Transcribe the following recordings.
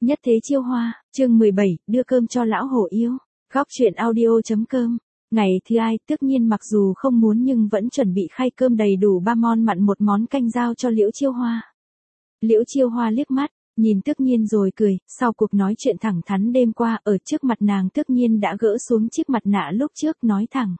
Nhất thế chiêu hoa, chương 17, đưa cơm cho lão hổ yêu. Góc truyện audio.com. Ngày thứ ai, tất nhiên mặc dù không muốn nhưng vẫn chuẩn bị khay cơm đầy đủ 3 món mặn một món canh giao cho Liễu Chiêu Hoa. Liễu Chiêu Hoa liếc mắt, nhìn tất nhiên rồi cười, sau cuộc nói chuyện thẳng thắn đêm qua ở trước mặt nàng tất nhiên đã gỡ xuống chiếc mặt nạ lúc trước nói thẳng.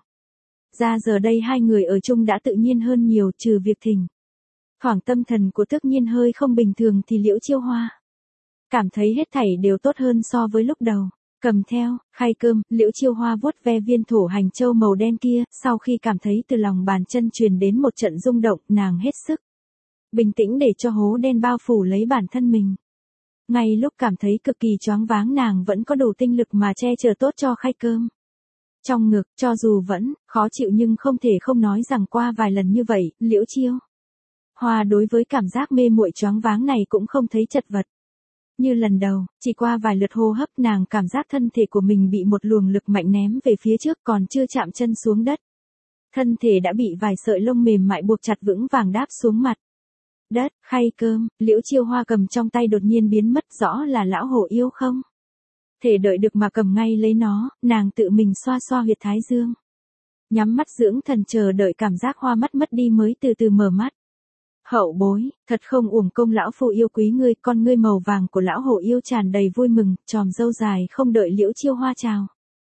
Ra giờ đây hai người ở chung đã tự nhiên hơn nhiều trừ việc thỉnh. Khoảng tâm thần của tất nhiên hơi không bình thường thì Liễu Chiêu Hoa cảm thấy hết thảy đều tốt hơn so với lúc đầu. Cầm theo, khay cơm, Liễu Chiêu Hoa vuốt ve viên thổ hành châu màu đen kia, sau khi cảm thấy từ lòng bàn chân truyền đến một trận rung động, nàng hết sức bình tĩnh để cho hố đen bao phủ lấy bản thân mình. Ngay lúc cảm thấy cực kỳ choáng váng nàng vẫn có đủ tinh lực mà che chở tốt cho khay cơm. Trong ngực, cho dù vẫn khó chịu nhưng không thể không nói rằng qua vài lần như vậy, Liễu Chiêu Hoa đối với cảm giác mê muội choáng váng này cũng không thấy chật vật. Như lần đầu, chỉ qua vài lượt hô hấp nàng cảm giác thân thể của mình bị một luồng lực mạnh ném về phía trước còn chưa chạm chân xuống đất. Thân thể đã bị vài sợi lông mềm mại buộc chặt vững vàng đáp xuống mặt đất. Khay cơm, Liễu Chiêu Hoa cầm trong tay đột nhiên biến mất, rõ là lão hổ yêu không thể đợi được mà cầm ngay lấy nó, nàng tự mình xoa xoa huyệt thái dương. Nhắm mắt dưỡng thần chờ đợi cảm giác hoa mắt mất đi mới từ từ mở mắt. Hậu bối, thật không uổng công lão phu yêu quý ngươi, con ngươi màu vàng của lão hổ yêu tràn đầy vui mừng, chòm râu dài không đợi Liễu Chiêu Hoa chào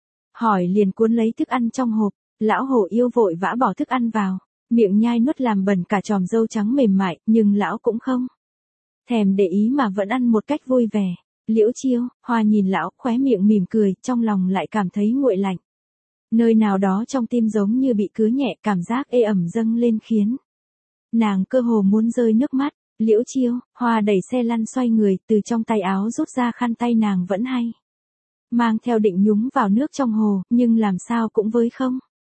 hỏi liền cuốn lấy thức ăn trong hộp, lão hổ yêu vội vã bỏ thức ăn vào, miệng nhai nuốt làm bẩn cả chòm râu trắng mềm mại, nhưng lão cũng không thèm để ý mà vẫn ăn một cách vui vẻ. Liễu Chiêu Hoa nhìn lão, khóe miệng mỉm cười, trong lòng lại cảm thấy nguội lạnh. Nơi nào đó trong tim giống như bị cứa nhẹ, cảm giác ê ẩm dâng lên khiến nàng cơ hồ muốn rơi nước mắt. Liễu Chiêu Hoa đẩy xe lăn xoay người, từ trong tay áo rút ra khăn tay nàng vẫn hay mang theo định nhúng vào nước trong hồ, nhưng làm sao cũng với không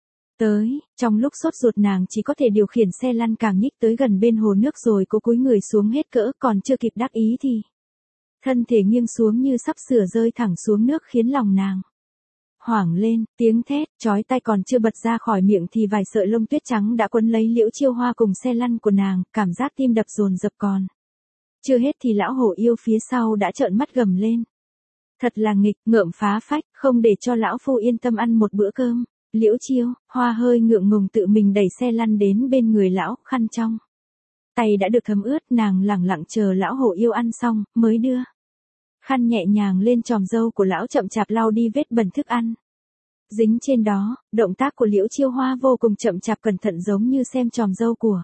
tới. Trong lúc sốt ruột nàng chỉ có thể điều khiển xe lăn càng nhích tới gần bên hồ nước rồi cố cúi người xuống hết cỡ, còn chưa kịp đắc ý thì thân thể nghiêng xuống như sắp sửa rơi thẳng xuống nước khiến lòng nàng hoảng lên, tiếng thét chói tai còn chưa bật ra khỏi miệng thì vài sợi lông tuyết trắng đã quấn lấy Liễu Chiêu Hoa cùng xe lăn của nàng, cảm giác tim đập dồn dập còn chưa hết thì lão hổ yêu phía sau đã trợn mắt gầm lên. Thật là nghịch, ngợm phá phách, không để cho lão phu yên tâm ăn một bữa cơm. Liễu Chiêu Hoa hơi ngượng ngùng tự mình đẩy xe lăn đến bên người lão, khăn trong tay đã được thấm ướt, nàng lẳng lặng chờ lão hổ yêu ăn xong mới đưa khăn nhẹ nhàng lên chòm râu của lão, chậm chạp lau đi vết bẩn thức ăn dính trên đó. Động tác của Liễu Chiêu Hoa vô cùng chậm chạp cẩn thận, giống như xem chòm râu của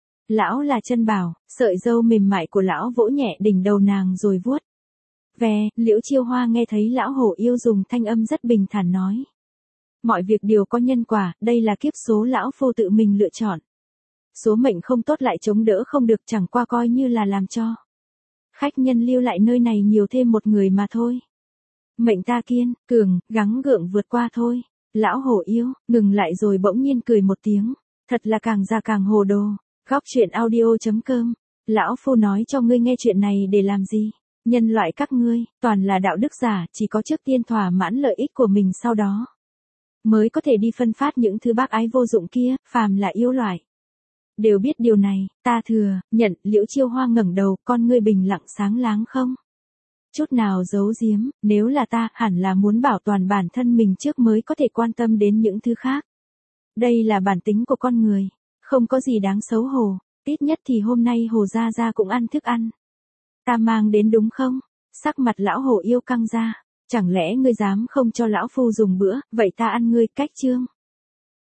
lão là chân bảo. Sợi râu mềm mại của lão vỗ nhẹ đỉnh đầu nàng rồi vuốt ve. Liễu Chiêu Hoa nghe thấy lão hổ yêu dùng thanh âm rất bình thản nói: mọi việc đều có nhân quả, đây là kiếp số lão phu tự mình lựa chọn. Số mệnh không tốt lại chống đỡ không được, chẳng qua coi như là làm cho khách nhân lưu lại nơi này nhiều thêm một người mà thôi. Mệnh ta kiên cường, gắng gượng vượt qua thôi. Lão hổ yêu ngừng lại rồi bỗng nhiên cười một tiếng, thật là càng già càng hồ đồ. Góc truyện audio.com. Lão phu nói cho ngươi nghe chuyện này để làm gì? Nhân loại các ngươi toàn là đạo đức giả, chỉ có trước tiên thỏa mãn lợi ích của mình, sau đó mới có thể đi phân phát những thứ bác ái vô dụng kia. Phàm là yêu loại đều biết điều này, ta thừa nhận. Liễu Chiêu Hoa ngẩng đầu, con ngươi bình lặng sáng láng không chút nào giấu giếm. Nếu là ta, hẳn là muốn bảo toàn bản thân mình trước mới có thể quan tâm đến những thứ khác. Đây là bản tính của con người, không có gì đáng xấu hổ. Ít nhất thì hôm nay Hồ Gia Gia cũng ăn thức ăn ta mang đến đúng không? Sắc mặt lão hổ yêu căng ra. Chẳng lẽ ngươi dám không cho lão phu dùng bữa, vậy ta ăn ngươi cách chương.